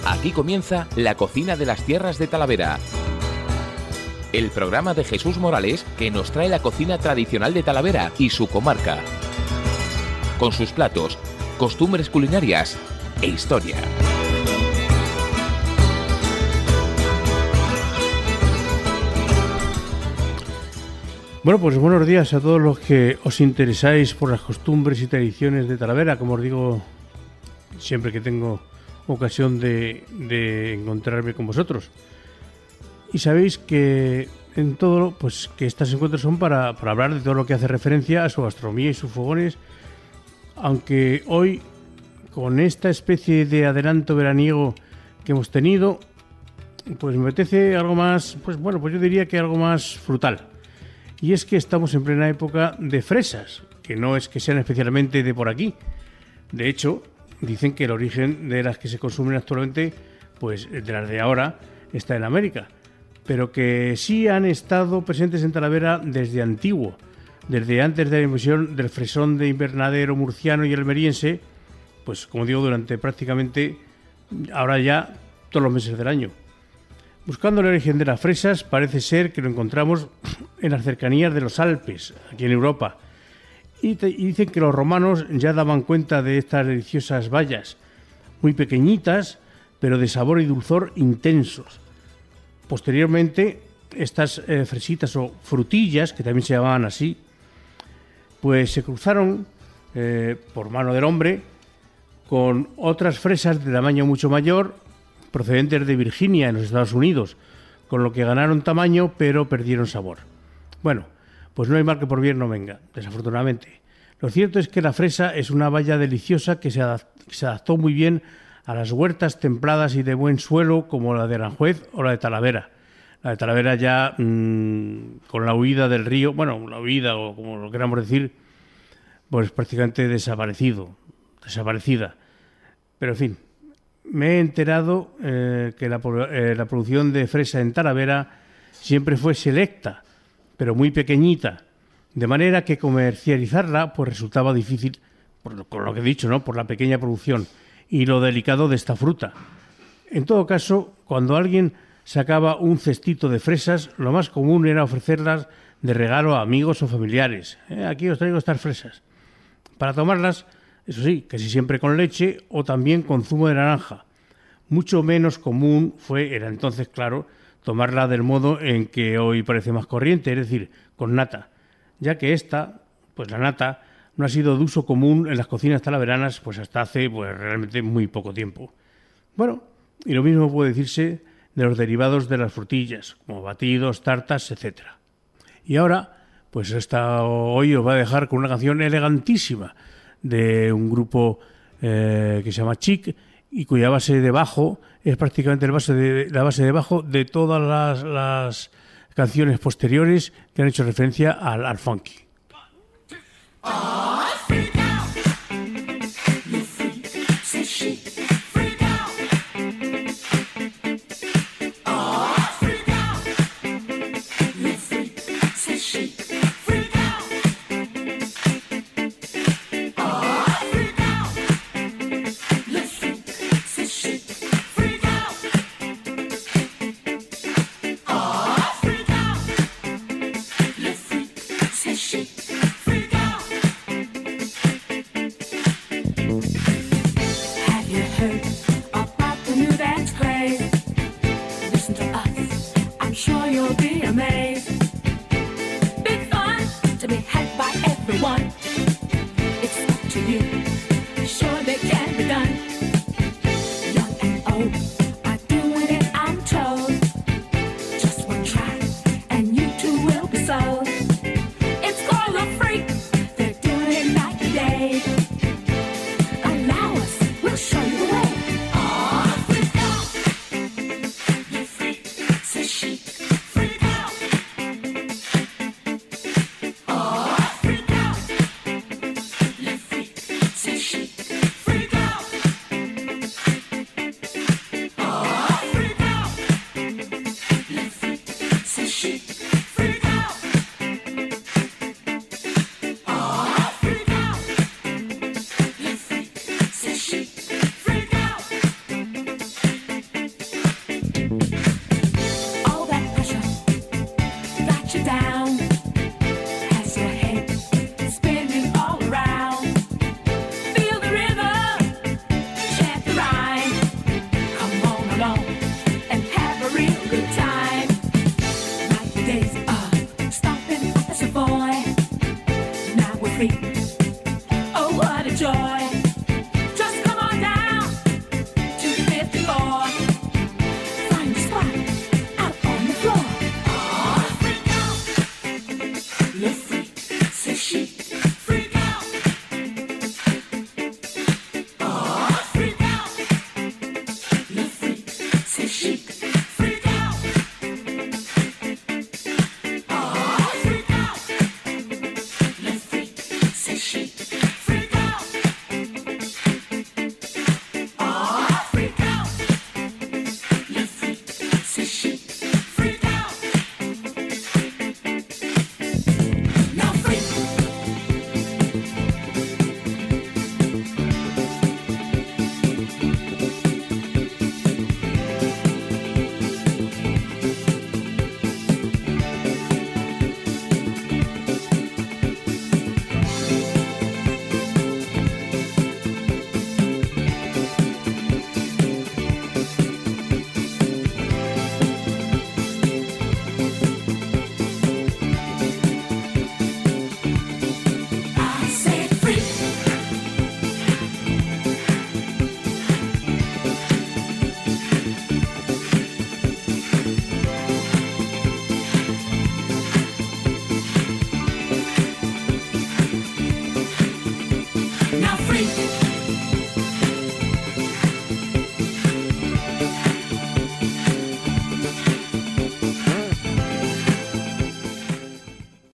Aquí comienza La Cocina de las Tierras de Talavera. El programa de Jesús Morales que nos trae la cocina tradicional de Talavera y su comarca. Con sus platos, costumbres culinarias e historia. Bueno, pues buenos días a todos los que os interesáis por las costumbres y tradiciones de Talavera, como os digo siempre que tengo ocasión de encontrarme con vosotros. Y sabéis que en todo, pues que estos encuentros son para hablar de todo lo que hace referencia a su gastronomía y sus fogones, aunque hoy, con esta especie de adelanto veraniego que hemos tenido, pues me apetece algo más, pues yo diría que algo más frutal. Y es que estamos en plena época de fresas, que no es que sean especialmente de por aquí. De hecho, dicen que el origen de las que se consumen actualmente, pues de las de ahora, está en América. Pero que sí han estado presentes en Talavera desde antiguo, desde antes de la invasión del fresón de invernadero murciano y almeriense, pues como digo, durante prácticamente ahora ya todos los meses del año. Buscando el origen de las fresas, parece ser que lo encontramos en las cercanías de los Alpes, aquí en Europa. Y dicen que los romanos ya daban cuenta de estas deliciosas bayas, muy pequeñitas, pero de sabor y dulzor intensos. Posteriormente, estas fresitas o frutillas, que también se llamaban así, pues se cruzaron por mano del hombre con otras fresas de tamaño mucho mayor, procedentes de Virginia, en los Estados Unidos, con lo que ganaron tamaño, pero perdieron sabor. Bueno, pues no hay mal que por bien no venga, desafortunadamente. Lo cierto es que la fresa es una baya deliciosa que se adaptó muy bien a las huertas templadas y de buen suelo, como la de Aranjuez o la de Talavera. La de Talavera ya con la huida del río, la huida o como lo queramos decir, pues prácticamente desaparecida. Pero en fin, me he enterado que la producción de fresa en Talavera siempre fue selecta, pero muy pequeñita, de manera que comercializarla pues resultaba difícil, con lo que he dicho, ¿no? Por la pequeña producción y lo delicado de esta fruta. En todo caso, cuando alguien sacaba un cestito de fresas, lo más común era ofrecerlas de regalo a amigos o familiares. Aquí os traigo estas fresas. Para tomarlas, eso sí, casi siempre con leche o también con zumo de naranja. Mucho menos común era entonces, claro, tomarla del modo en que hoy parece más corriente, es decir, con nata, ya que la nata, no ha sido de uso común en las cocinas talaveranas pues hasta hace realmente muy poco tiempo. Bueno, y lo mismo puede decirse de los derivados de las frutillas, como batidos, tartas, etc. Y ahora, pues hoy os va a dejar con una canción elegantísima de un grupo que se llama Chic y cuya base de bajo es prácticamente la base de bajo de todas las canciones posteriores que han hecho referencia al funky. free.